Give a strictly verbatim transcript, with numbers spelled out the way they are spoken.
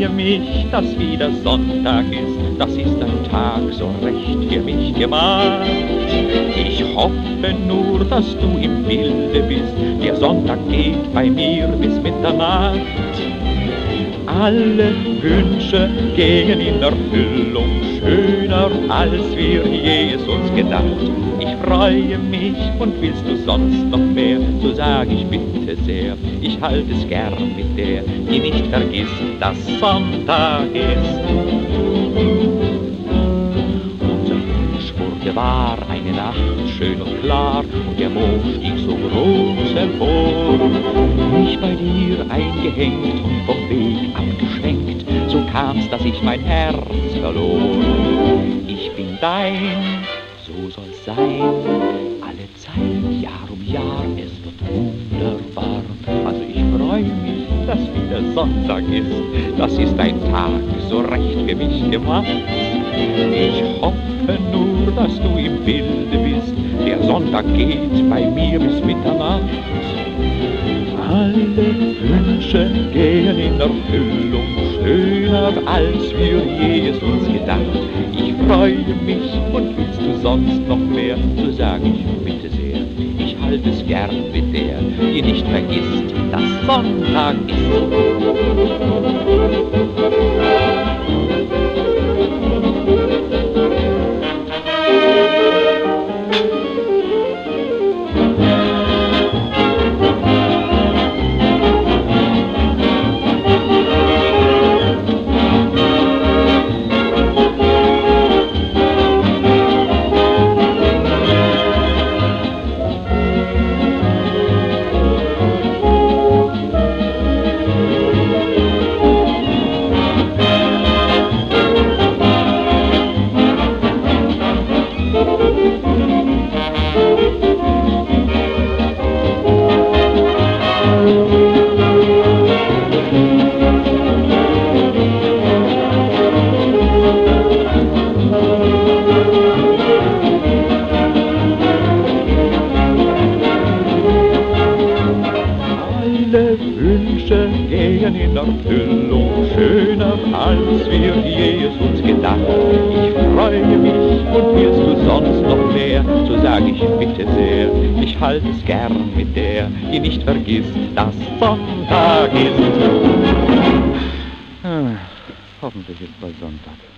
freue mich, dass wieder Sonntag ist, das ist ein Tag so recht für mich gemacht. Ich hoffe nur, dass du im Bilde bist, der Sonntag geht bei mir bis Mitternacht. Alle Wünsche gehen in Erfüllung, schöner als wir je es uns gedacht. Ich freue mich und willst du sonst noch mehr, so sag ich bitte sehr, ich halte es gern mit der, die nicht vergisst, dass Sonntag ist. Unser Wunsch wurde wahr, eine Nacht schön und klar, und der Mond stieg so groß empor. Mich bei dir eingehängt und vom Weg abgeschwenkt, so kam's, dass ich mein Herz verlor. Ich bin dein, so soll's sein, alle Zeit, Jahr um Jahr, es wird wunderbar. Also ich freu mich, dass wieder Sonntag ist, das ist ein Tag so recht für mich gemacht. Ich hoffe nur, dass du im Bilde bist, der Sonntag geht bei mir bis Mitternacht. Alle Wünsche gehen in Erfüllung, schöner als wir je es uns gedacht. Ich freue mich und willst du sonst noch mehr, so sag ich bitte sehr, ich halte es gern mit der, die nicht vergisst, dass Sonntag ist. Alle Wünsche gehen in Erfüllung, schöner als wir je es uns gedacht. Ich freue mich und willst du sonst noch mehr, so sag ich bitte sehr, ich halte es gern mit der, die nicht vergisst, dass Sonntag ist. Ah, hoffentlich ist bald Sonntag.